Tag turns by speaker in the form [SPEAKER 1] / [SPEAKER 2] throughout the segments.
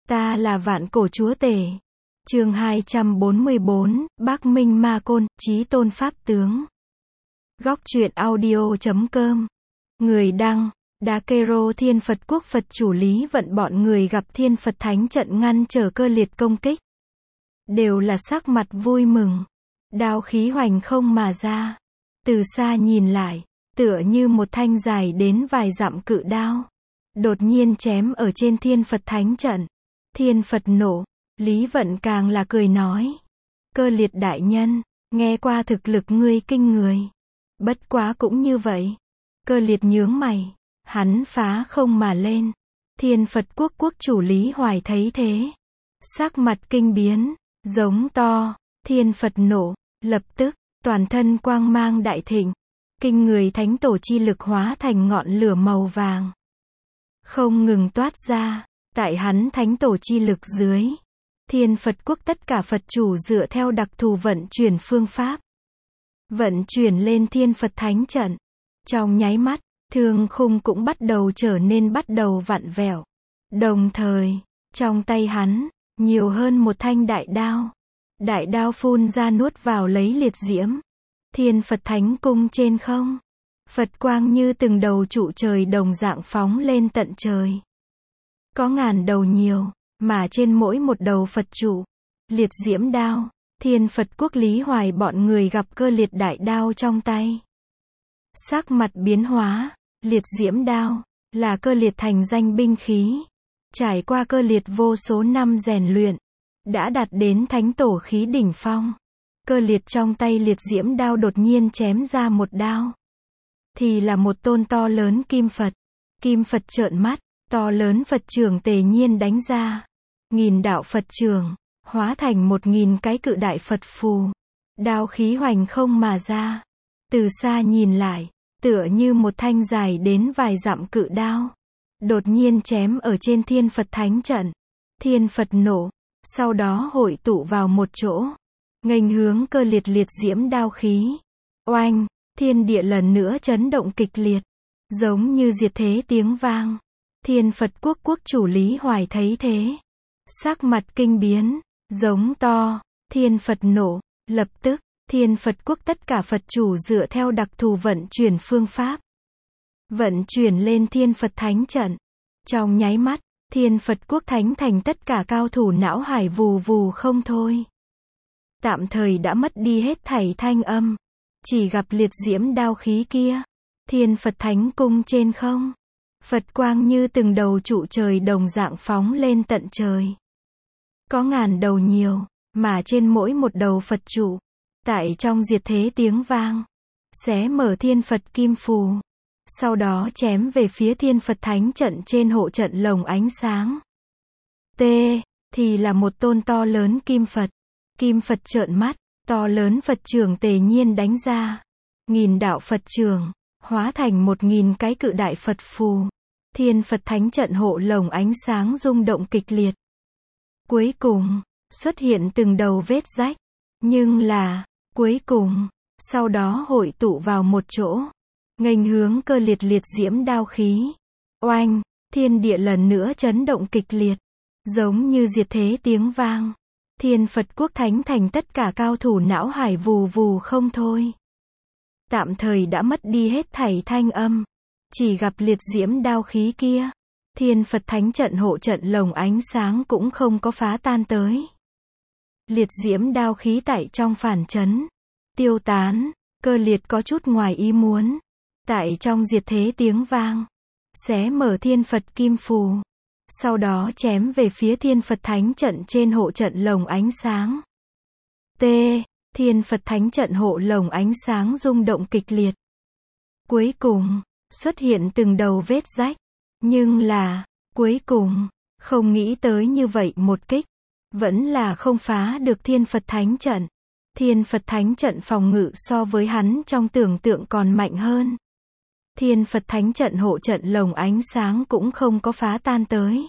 [SPEAKER 1] Ta là vạn cổ chúa tể. Chương 244, Bắc Minh Ma Côn, Chí Tôn Pháp Tướng. Góc truyện audio.com. Người đăng, Đá Kê-rô. Thiên Phật Quốc Phật chủ Lý Vận bọn người gặp Thiên Phật Thánh trận ngăn trở Cơ Liệt công kích. Đều là sắc mặt vui mừng. Đao khí hoành không mà ra. Từ xa nhìn lại, tựa như một thanh dài đến vài dặm cự đao. Đột nhiên chém ở trên Thiên Phật Thánh trận. Thiên Phật nộ, Lý Vận càng là cười nói. Cơ Liệt đại nhân, nghe qua thực lực ngươi kinh người. Bất quá cũng như vậy. Cơ Liệt nhướng mày, hắn phá không mà lên. Thiên Phật Quốc quốc chủ Lý Hoài thấy thế, sắc mặt kinh biến, giống to. Thiên Phật nộ, lập tức, toàn thân quang mang đại thịnh. Kinh người thánh tổ chi lực hóa thành ngọn lửa màu vàng. Không ngừng toát ra, tại hắn thánh tổ chi lực dưới. Thiên Phật Quốc tất cả Phật chủ dựa theo đặc thù vận chuyển phương pháp. Vận chuyển lên Thiên Phật Thánh trận. Trong nháy mắt, thương khung cũng bắt đầu vặn vẹo. Đồng thời, trong tay hắn, nhiều hơn một thanh đại đao. Đại đao phun ra nuốt vào lấy liệt diễm. Thiên Phật Thánh cung trên không. Phật quang như từng đầu trụ trời đồng dạng phóng lên tận trời. Có ngàn đầu nhiều, mà trên mỗi một đầu Phật trụ, liệt diễm đao. Thiên Phật Quốc Lý Hoài bọn người gặp Cơ Liệt đại đao trong tay. Sắc mặt biến hóa, liệt diễm đao, là Cơ Liệt thành danh binh khí. Trải qua Cơ Liệt vô số năm rèn luyện, đã đạt đến thánh tổ khí đỉnh phong. Cơ Liệt trong tay liệt diễm đao đột nhiên chém ra một đao. Thì là một tôn to lớn kim Phật. Kim Phật trợn mắt, to lớn Phật trưởng tề nhiên đánh ra. 1000 đạo Phật trưởng, hóa thành 1000 cái cự đại Phật phù. Đao khí hoành không mà ra. Từ xa nhìn lại, tựa như một thanh dài đến vài dặm cự đao. Đột nhiên chém ở trên Thiên Phật Thánh trận. Thiên Phật nộ, sau đó hội tụ vào một chỗ. Nghênh hướng Cơ Liệt liệt diễm đao khí. Oanh, thiên địa lần nữa chấn động kịch liệt. Giống như diệt thế tiếng vang. Thiên Phật Quốc quốc chủ Lý Hoài thấy thế, sắc mặt kinh biến, giống to. Thiên Phật nộ, lập tức, Thiên Phật Quốc tất cả Phật chủ dựa theo đặc thù vận chuyển phương pháp. Vận chuyển lên Thiên Phật Thánh trận. Trong nháy mắt, Thiên Phật Quốc Thánh thành tất cả cao thủ não hải vù vù không thôi. Tạm thời đã mất đi hết thảy thanh âm. Chỉ gặp liệt diễm đao khí kia. Thiên Phật Thánh cung trên không. Phật quang như từng đầu trụ trời đồng dạng phóng lên tận trời. Có ngàn đầu nhiều, mà trên mỗi một đầu Phật trụ, tại trong diệt thế tiếng vang, xé mở Thiên Phật kim phù. Sau đó chém về phía Thiên Phật Thánh trận trên hộ trận lồng ánh sáng. T. Thì là một tôn to lớn kim Phật. Kim Phật trợn mắt, to lớn Phật trưởng tề nhiên đánh ra. 1000 đạo Phật trưởng, hóa thành 1000 cái cự đại Phật phù. Thiên Phật Thánh trận hộ lồng ánh sáng rung động kịch liệt. Cuối cùng, xuất hiện từng đầu vết rách. Nhưng là, cuối cùng, sau đó hội tụ vào một chỗ. Nghênh hướng Cơ Liệt liệt diễm đao khí. Oanh, thiên địa lần nữa chấn động kịch liệt. Giống như diệt thế tiếng vang. Thiên Phật Quốc Thánh thành tất cả cao thủ não hải vù vù không thôi. Tạm thời đã mất đi hết thảy thanh âm. Chỉ gặp liệt diễm đao khí kia. Thiên Phật Thánh trận hộ trận lồng ánh sáng cũng không có phá tan tới. Liệt diễm đao khí tại trong phản chấn. Tiêu tán. Cơ Liệt có chút ngoài ý muốn. Tại trong diệt thế tiếng vang. Xé mở Thiên Phật kim phù. Sau đó chém về phía Thiên Phật Thánh trận trên hộ trận lồng ánh sáng. T. Thiên Phật Thánh trận hộ lồng ánh sáng rung động kịch liệt. Cuối cùng, xuất hiện từng đầu vết rách. Nhưng là, cuối cùng, không nghĩ tới như vậy một kích. Vẫn là không phá được Thiên Phật Thánh trận. Thiên Phật Thánh trận phòng ngự so với hắn trong tưởng tượng còn mạnh hơn. Thiên Phật Thánh trận hộ trận lồng ánh sáng cũng không có phá tan tới.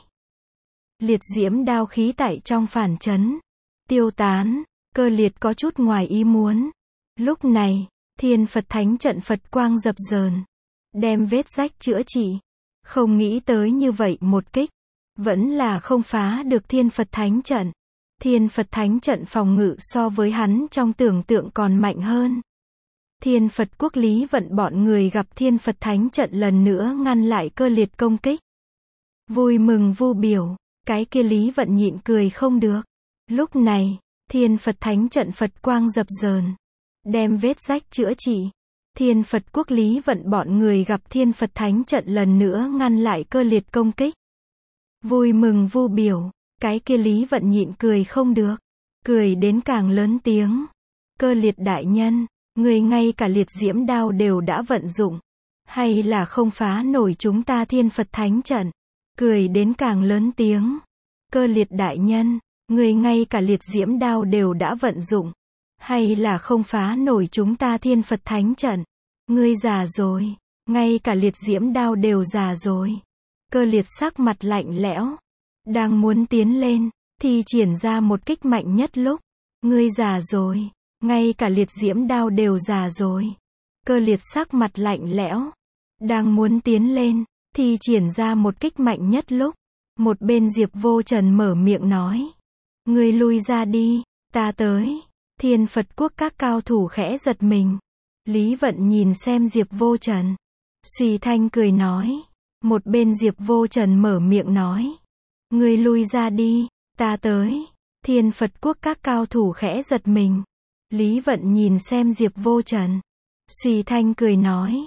[SPEAKER 1] Liệt diễm đao khí tại trong phản chấn. Tiêu tán. Cơ Liệt có chút ngoài ý muốn. Lúc này, Thiên Phật Thánh trận Phật quang dập dờn. Đem vết rách chữa trị. Không nghĩ tới như vậy một kích. vẫn là không phá được Thiên Phật Thánh trận. Thiên Phật Thánh trận phòng ngự so với hắn trong tưởng tượng còn mạnh hơn. Thiên Phật Quốc Lý Vận bọn người gặp Thiên Phật Thánh trận lần nữa ngăn lại Cơ Liệt công kích. Vui mừng vu biểu, cái kia Lý Vận nhịn cười không được. Lúc này, Thiên Phật Thánh trận Phật quang dập dờn, đem vết rách chữa trị. Thiên Phật Quốc Lý Vận bọn người gặp Thiên Phật Thánh trận lần nữa ngăn lại Cơ Liệt công kích. Vui mừng vu biểu, cái kia Lý Vận nhịn cười không được, cười đến càng lớn tiếng. Cơ Liệt đại nhân, người ngay cả liệt diễm đao đều đã vận dụng, hay là không phá nổi chúng ta Thiên Phật Thánh trận? Cười đến càng lớn tiếng. Cơ Liệt đại nhân, người ngay cả liệt diễm đao đều đã vận dụng, hay là không phá nổi chúng ta Thiên Phật Thánh trận? Ngươi già rồi, ngay cả liệt diễm đao đều già rồi. Cơ Liệt sắc mặt lạnh lẽo, đang muốn tiến lên, thì triển ra một kích mạnh nhất lúc. Ngươi già rồi, ngay cả liệt diễm đao đều già rồi. Cơ Liệt sắc mặt lạnh lẽo, đang muốn tiến lên, thì triển ra một kích mạnh nhất lúc. Một bên Diệp Vô Trần mở miệng nói. Ngươi lui ra đi, ta tới. Thiên Phật Quốc các cao thủ khẽ giật mình. Lý Vận nhìn xem Diệp Vô Trần, suy thanh cười nói. Một bên Diệp Vô Trần mở miệng nói. Ngươi lui ra đi, ta tới. Thiên Phật Quốc các cao thủ khẽ giật mình. Lý Vận nhìn xem Diệp Vô Trần, suy thanh cười nói.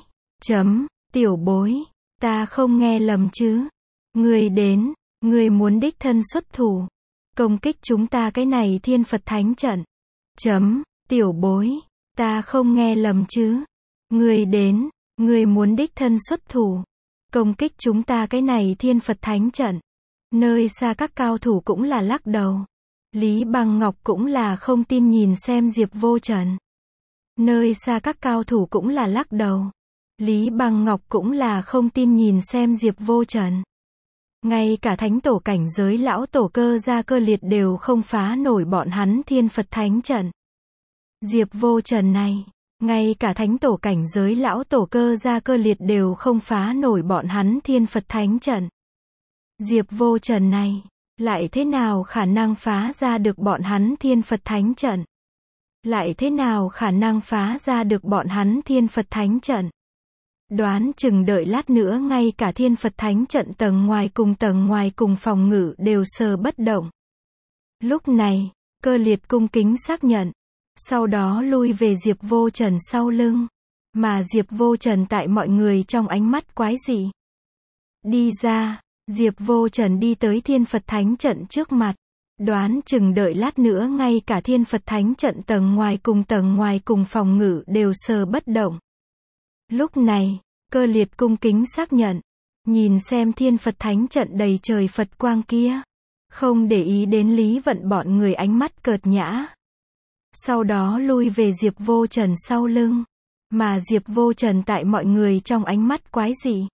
[SPEAKER 1] Tiểu bối, ta không nghe lầm chứ? Ngươi đến, ngươi muốn đích thân xuất thủ, công kích chúng ta cái này Thiên Phật Thánh trận. Tiểu bối, ta không nghe lầm chứ? Ngươi đến, ngươi muốn đích thân xuất thủ, công kích chúng ta cái này Thiên Phật Thánh trận. Nơi xa các cao thủ cũng là lắc đầu. Lý Bằng Ngọc cũng là không tin nhìn xem Diệp Vô Trần. Nơi xa các cao thủ cũng là lắc đầu. Lý Bằng Ngọc cũng là không tin nhìn xem Diệp Vô Trần. Ngay cả thánh tổ cảnh giới lão tổ Cơ Gia Cơ Liệt đều không phá nổi bọn hắn Thiên Phật Thánh trận. Diệp Vô Trần này, ngay cả thánh tổ cảnh giới lão tổ Cơ Gia Cơ Liệt đều không phá nổi bọn hắn Thiên Phật Thánh trận. Diệp Vô Trần này, lại thế nào khả năng phá ra được bọn hắn Thiên Phật Thánh trận? Lại thế nào khả năng phá ra được bọn hắn Thiên Phật Thánh trận? Đoán chừng đợi lát nữa ngay cả Thiên Phật Thánh trận tầng ngoài cùng phòng ngự đều sờ bất động. Lúc này, Cơ Liệt cung kính xác nhận, sau đó lui về Diệp Vô Trần sau lưng, mà Diệp Vô Trần tại mọi người trong ánh mắt quái dị. Đi ra, Diệp Vô Trần đi tới Thiên Phật Thánh trận trước mặt, đoán chừng đợi lát nữa ngay cả Thiên Phật Thánh trận tầng ngoài cùng phòng ngự đều sờ bất động. Lúc này, Cơ Liệt cung kính xác nhận, nhìn xem Thiên Phật Thánh trận đầy trời Phật quang kia, không để ý đến Lý Vận bọn người ánh mắt cợt nhã. Sau đó lui về Diệp Vô Trần sau lưng, mà Diệp Vô Trần tại mọi người trong ánh mắt quái dị.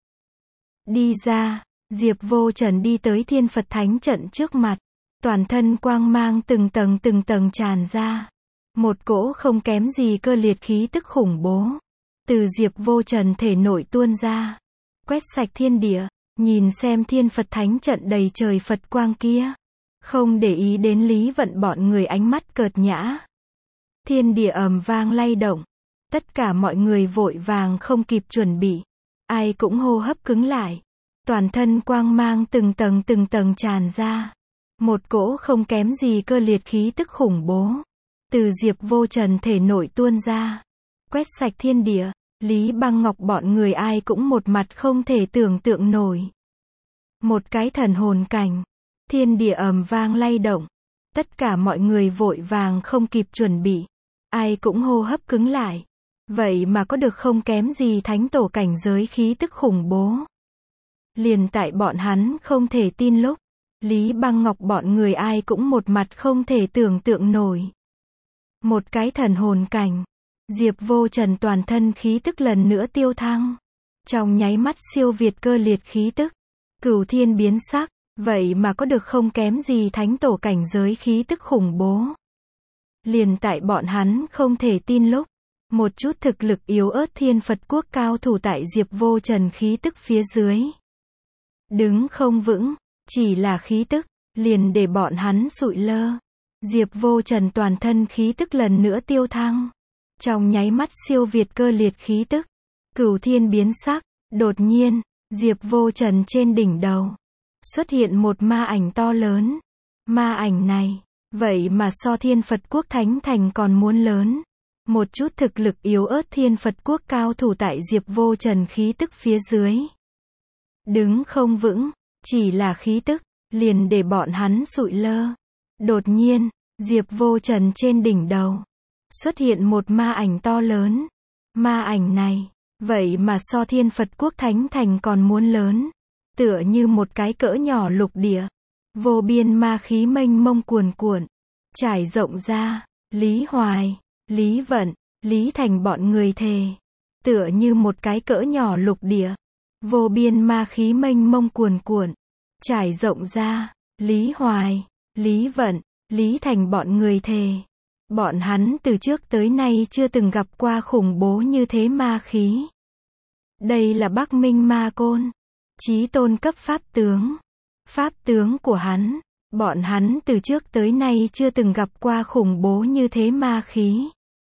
[SPEAKER 1] Đi ra, Diệp Vô Trần đi tới Thiên Phật Thánh trận trước mặt, toàn thân quang mang từng tầng tràn ra. Một cỗ không kém gì Cơ Liệt khí tức khủng bố từ Diệp Vô Trần thể nội tuôn ra, quét sạch thiên địa. Nhìn xem Thiên Phật Thánh trận đầy trời Phật quang kia, không để ý đến Lý Vận bọn người ánh mắt cợt nhã. Thiên địa ầm vang lay động, tất cả mọi người vội vàng không kịp chuẩn bị, ai cũng hô hấp cứng lại, toàn thân quang mang từng tầng tràn ra. Một cỗ không kém gì Cơ Liệt khí tức khủng bố từ Diệp Vô Trần thể nội tuôn ra, quét sạch thiên địa. Lý Băng Ngọc bọn người ai cũng một mặt không thể tưởng tượng nổi. Một cái thần hồn cảnh, thiên địa ầm vang lay động, tất cả mọi người vội vàng không kịp chuẩn bị, ai cũng hô hấp cứng lại. Vậy mà có được không kém gì thánh tổ cảnh giới khí tức khủng bố. Liền tại bọn hắn không thể tin lúc, Lý Băng Ngọc bọn người ai cũng một mặt không thể tưởng tượng nổi. Một cái thần hồn cảnh, Diệp Vô Trần toàn thân khí tức lần nữa tiêu thăng, trong nháy mắt siêu việt Cơ Liệt khí tức, cửu thiên biến sắc, vậy mà có được không kém gì thánh tổ cảnh giới khí tức khủng bố. Liền tại bọn hắn không thể tin lúc, một chút thực lực yếu ớt Thiên Phật Quốc cao thủ tại Diệp Vô Trần khí tức phía dưới đứng không vững, chỉ là khí tức, liền để bọn hắn sụi lơ. Diệp Vô Trần toàn thân khí tức lần nữa tiêu thăng. Trong nháy mắt siêu việt cơ liệt khí tức. Cửu thiên biến sắc, đột nhiên, Diệp Vô Trần trên đỉnh đầu. Xuất hiện một ma ảnh to lớn. Ma ảnh này, vậy mà so Thiên Phật Quốc Thánh Thành còn muốn lớn. Một chút thực lực yếu ớt Thiên Phật Quốc cao thủ tại Diệp Vô Trần khí tức phía dưới. Đứng không vững, chỉ là khí tức, liền để bọn hắn sụi lơ. Đột nhiên, Diệp Vô Trần trên đỉnh đầu. Xuất hiện một ma ảnh to lớn. Ma ảnh này, vậy mà so Thiên Phật Quốc Thánh Thành còn muốn lớn. Tựa như một cái cỡ nhỏ lục địa. Vô biên ma khí mênh mông cuồn cuộn. Trải rộng ra, Lý Hoài, Lý Vận, Lý Thành bọn người thề. Tựa như một cái cỡ nhỏ lục địa. Vô biên ma khí mênh mông cuồn cuộn. Trải rộng ra, Lý Hoài, Lý Vận, Lý Thành bọn người thề. Bọn hắn từ trước tới nay chưa từng gặp qua khủng bố như thế ma khí. Đây là Bắc Minh Ma Côn. Chí tôn cấp pháp tướng. Pháp tướng của hắn. Bọn hắn từ trước tới nay chưa từng gặp qua khủng bố như thế ma khí.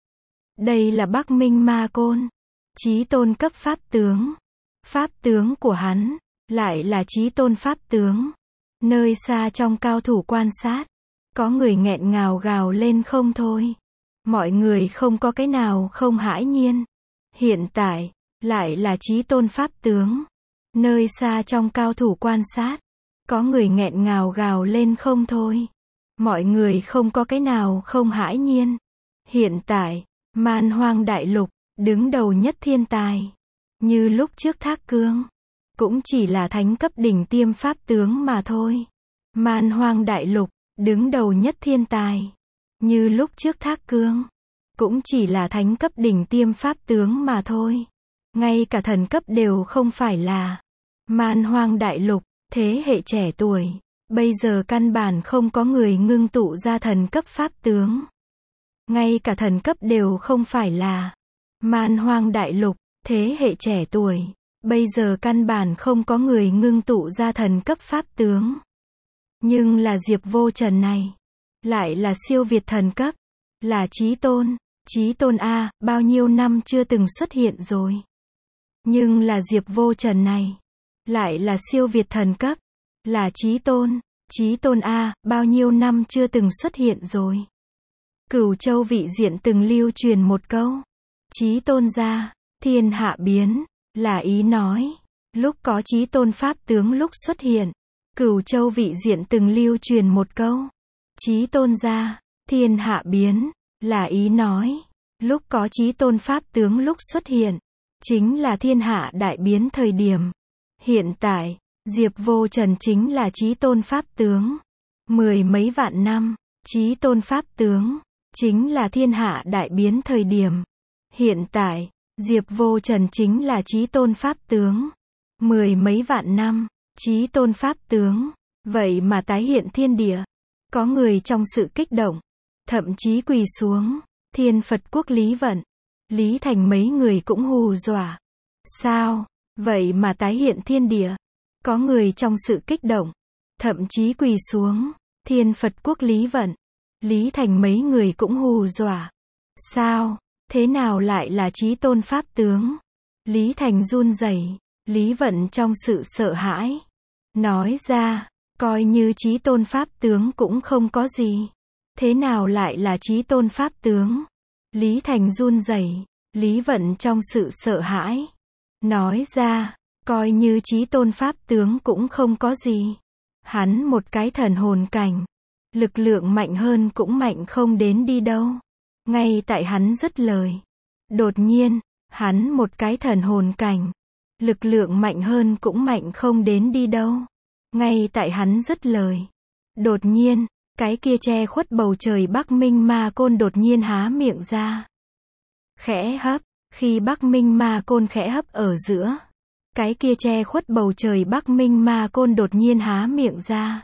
[SPEAKER 1] Đây là Bắc Minh Ma Côn. Chí tôn cấp pháp tướng. Pháp tướng của hắn. Lại là chí tôn pháp tướng. Nơi xa trong cao thủ quan sát. Có người nghẹn ngào gào lên không thôi. Mọi người không có cái nào không hãi nhiên. Hiện tại, lại là chí tôn pháp tướng. Nơi xa trong cao thủ quan sát. Có người nghẹn ngào gào lên không thôi. Mọi người không có cái nào không hãi nhiên. Hiện tại, Man Hoang Đại Lục, đứng đầu nhất thiên tài. Như lúc trước Thác Cương. Cũng chỉ là thánh cấp đỉnh tiêm pháp tướng mà thôi. Man Hoang Đại Lục, đứng đầu nhất thiên tài. Như lúc trước Thác Cương. Cũng chỉ là thánh cấp đỉnh tiêm pháp tướng mà thôi. Ngay cả thần cấp đều không phải là. Man Hoang Đại Lục, thế hệ trẻ tuổi. Bây giờ căn bản không có người ngưng tụ ra thần cấp pháp tướng. Ngay cả thần cấp đều không phải là. Man Hoang Đại Lục, thế hệ trẻ tuổi. Bây giờ căn bản không có người ngưng tụ ra thần cấp pháp tướng. Nhưng là Diệp Vô Trần này. Lại là siêu việt thần cấp. Là chí tôn. Chí tôn A, bao nhiêu năm chưa từng xuất hiện rồi. Nhưng là Diệp Vô Trần này. Lại là siêu việt thần cấp. Là chí tôn. Chí tôn A, bao nhiêu năm chưa từng xuất hiện rồi. Cửu Châu vị diện từng lưu truyền một câu. Chí tôn ra, thiên hạ biến. Là ý nói. Lúc có chí tôn pháp tướng lúc xuất hiện. Cửu Châu vị diện từng lưu truyền một câu. Chí tôn ra, thiên hạ biến. Là ý nói. Lúc có chí tôn pháp tướng lúc xuất hiện. Chính là thiên hạ đại biến thời điểm. Hiện tại, Diệp Vô Trần chính là chí tôn pháp tướng. Mười mấy vạn năm, chí tôn pháp tướng. Chính là thiên hạ đại biến thời điểm. Hiện tại, Diệp Vô Trần chính là chí tôn pháp tướng. Mười mấy vạn năm, chí tôn pháp tướng. Vậy mà tái hiện thiên địa. Có người trong sự kích động. Thậm chí quỳ xuống. Thiên Phật Quốc Lý Vận. Lý Thành mấy người cũng hù dọa. Sao? Vậy mà tái hiện thiên địa. Có người trong sự kích động. Thậm chí quỳ xuống. Thiên Phật Quốc Lý Vận. Lý Thành mấy người cũng hù dọa. Sao? Thế nào lại là chí tôn pháp tướng? Lý Thành run rẩy. Lý Vận trong sự sợ hãi. Nói ra, coi như chí tôn pháp tướng cũng không có gì. Thế nào lại là chí tôn pháp tướng? Lý Thành run rẩy. Lý Vận trong sự sợ hãi. Nói ra, coi như chí tôn pháp tướng cũng không có gì. Hắn một cái thần hồn cảnh. Lực lượng mạnh hơn cũng mạnh không đến đi đâu. Ngay tại hắn dứt lời. Đột nhiên, hắn một cái thần hồn cảnh. Lực lượng mạnh hơn cũng mạnh không đến đi đâu. Ngay tại hắn dứt lời. Đột nhiên, cái kia che khuất bầu trời Bắc Minh Ma Côn đột nhiên há miệng ra. Khẽ hấp, khi Bắc Minh Ma Côn khẽ hấp ở giữa. Cái kia che khuất bầu trời Bắc Minh Ma Côn đột nhiên há miệng ra.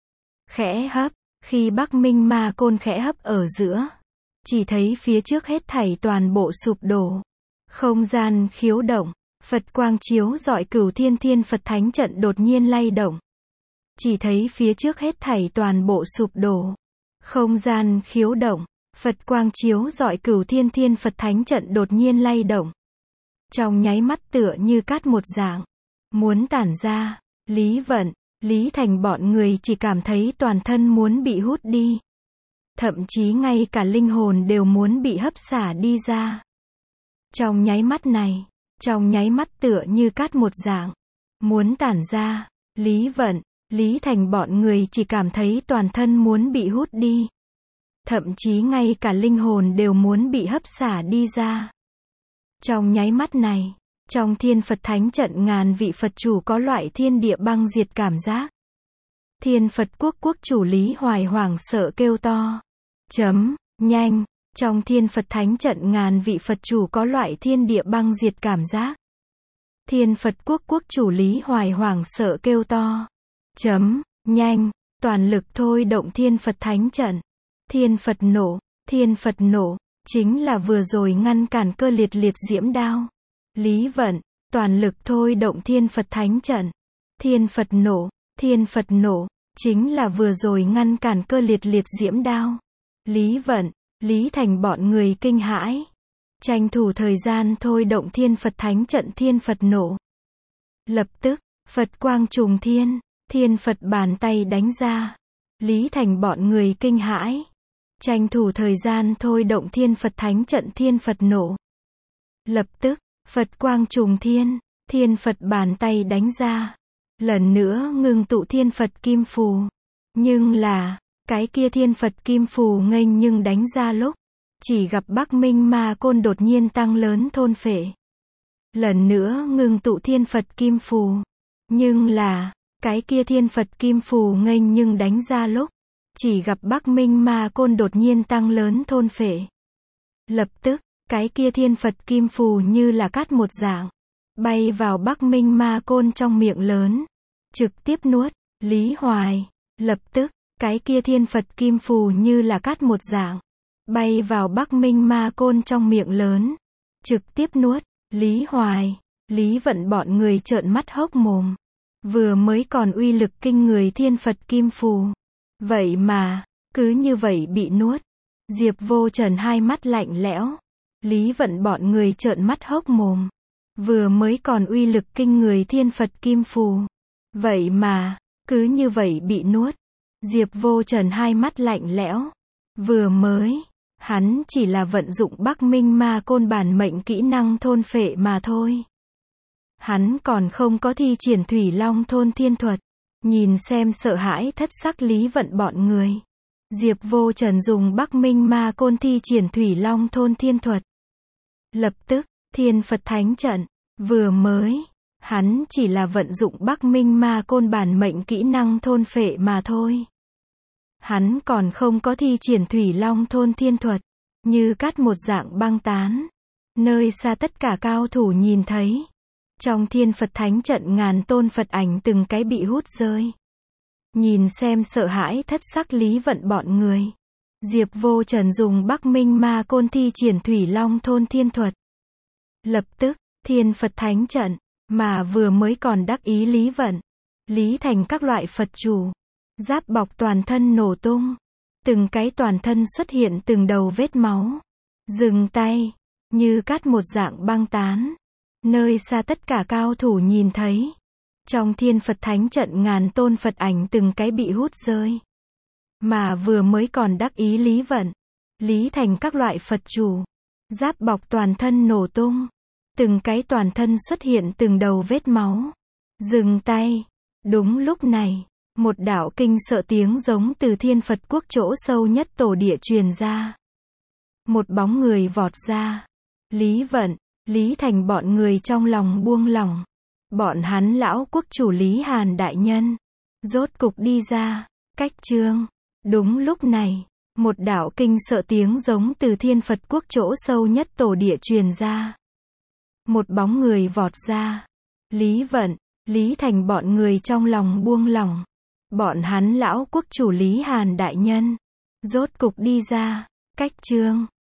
[SPEAKER 1] Khẽ hấp, khi Bắc Minh Ma Côn khẽ hấp ở giữa. Chỉ thấy phía trước hết thảy toàn bộ sụp đổ. Không gian khiếu động. Phật quang chiếu rọi cửu thiên thiên Phật thánh trận đột nhiên lay động. chỉ thấy phía trước hết thảy toàn bộ sụp đổ. Không gian khiếu động, Phật quang chiếu rọi Cửu Thiên Thiên Phật Thánh trận đột nhiên lay động. Trong nháy mắt tựa như cát một dạng, muốn tản ra, Lý Vận, Lý Thành bọn người chỉ cảm thấy toàn thân muốn bị hút đi. Thậm chí ngay cả linh hồn đều muốn bị hấp xả đi ra. Trong nháy mắt này, trong nháy mắt tựa như cát một dạng, muốn tản ra, Lý Vận, Lý Thành bọn người chỉ cảm thấy toàn thân muốn bị hút đi. Thậm chí ngay cả linh hồn đều muốn bị hấp xả đi ra. Trong nháy mắt này, trong Thiên Phật Thánh trận ngàn vị Phật chủ có loại thiên địa băng diệt cảm giác. Thiên Phật Quốc Quốc chủ Lý Hoài hoảng sợ kêu to. Nhanh, trong Thiên Phật Thánh trận ngàn vị Phật chủ có loại thiên địa băng diệt cảm giác. Thiên Phật Quốc Quốc chủ Lý Hoài hoảng sợ kêu to. Nhanh, toàn lực thôi động Thiên Phật Thánh trận. Thiên Phật nổ, chính là vừa rồi ngăn cản cơ liệt liệt diễm đao. Lý Vận, toàn lực thôi động Thiên Phật Thánh trận. Thiên Phật nổ, chính là vừa rồi ngăn cản cơ liệt liệt diễm đao. Lý Vận, Lý Thành bọn người kinh hãi. Tranh thủ thời gian thôi động Thiên Phật Thánh trận Thiên Phật nổ. Lập tức, Phật quang trùng thiên, Thiên Phật bàn tay đánh ra. Lý Thành bọn người kinh hãi. Tranh thủ thời gian thôi động Thiên Phật Thánh trận Thiên Phật nổ. Lập tức, Phật quang trùng thiên, Thiên Phật bàn tay đánh ra. Lần nữa ngưng tụ Thiên Phật kim phù. Nhưng là, cái kia Thiên Phật kim phù nghênh nhưng đánh ra lúc, chỉ gặp Bắc Minh Ma Côn đột nhiên tăng lớn thôn phệ. Lần nữa ngưng tụ Thiên Phật kim phù. Nhưng là, cái kia Thiên Phật kim phù nghênh nhưng đánh ra lúc, chỉ gặp Bắc Minh Ma Côn đột nhiên tăng lớn thôn phệ. Lập tức, cái kia Thiên Phật kim phù như là cát một dạng, bay vào Bắc Minh Ma Côn trong miệng lớn, trực tiếp nuốt. Lý Hoài, lập tức, cái kia Thiên Phật kim phù như là cát một dạng, bay vào Bắc Minh Ma Côn trong miệng lớn, trực tiếp nuốt. Lý Hoài, Lý Vận bọn người trợn mắt hốc mồm. Vừa mới còn uy lực kinh người Thiên Phật kim phù, vậy mà, cứ như vậy bị nuốt. Diệp Vô Trần hai mắt lạnh lẽo. Lý Vận bọn người trợn mắt hốc mồm. Vừa mới còn uy lực kinh người Thiên Phật kim phù, vậy mà, cứ như vậy bị nuốt. Diệp Vô Trần hai mắt lạnh lẽo. Vừa mới, hắn chỉ là vận dụng Bắc Minh Ma Côn bản mệnh kỹ năng thôn phệ mà thôi. Hắn còn không có thi triển Thủy Long thôn thiên thuật. Nhìn xem sợ hãi thất sắc Lý Vận bọn người. Diệp Vô Trần dùng Bắc Minh Ma Côn thi triển Thủy Long thôn thiên thuật. Lập tức, Thiên Phật Thánh trận, vừa mới, hắn chỉ là vận dụng Bắc Minh Ma Côn bản mệnh kỹ năng thôn phệ mà thôi. Hắn còn không có thi triển Thủy Long thôn thiên thuật, như cát một dạng băng tán. Nơi xa tất cả cao thủ nhìn thấy. Trong Thiên Phật Thánh trận ngàn tôn Phật ảnh từng cái bị hút rơi. Nhìn xem sợ hãi thất sắc Lý Vận bọn người. Diệp Vô Trần dùng Bắc Minh Ma Côn thi triển Thủy Long thôn thiên thuật. Lập tức, Thiên Phật Thánh trận, mà vừa mới còn đắc ý Lý Vận, Lý Thành các loại Phật chủ, giáp bọc toàn thân nổ tung. Từng cái toàn thân xuất hiện từng đầu vết máu. Dừng tay, như cát một dạng băng tán. Nơi xa tất cả cao thủ nhìn thấy. Trong Thiên Phật Thánh trận ngàn tôn Phật ảnh từng cái bị hút rơi. Mà vừa mới còn đắc ý Lý Vận, Lý Thành các loại Phật chủ, giáp bọc toàn thân nổ tung. Từng cái toàn thân xuất hiện từng đầu vết máu. Dừng tay. Đúng lúc này, một đạo kinh sợ tiếng giống từ Thiên Phật Quốc chỗ sâu nhất tổ địa truyền ra. Một bóng người vọt ra. Lý Vận, Lý Thành bọn người trong lòng buông lỏng. Bọn hắn lão quốc chủ Lý Hàn đại nhân, rốt cục đi ra, cách chương. Đúng lúc này, một đạo kinh sợ tiếng giống từ Thiên Phật Quốc chỗ sâu nhất tổ địa truyền ra. Một bóng người vọt ra. Lý Vận, Lý Thành bọn người trong lòng buông lỏng. Bọn hắn lão quốc chủ Lý Hàn đại nhân, rốt cục đi ra, cách chương.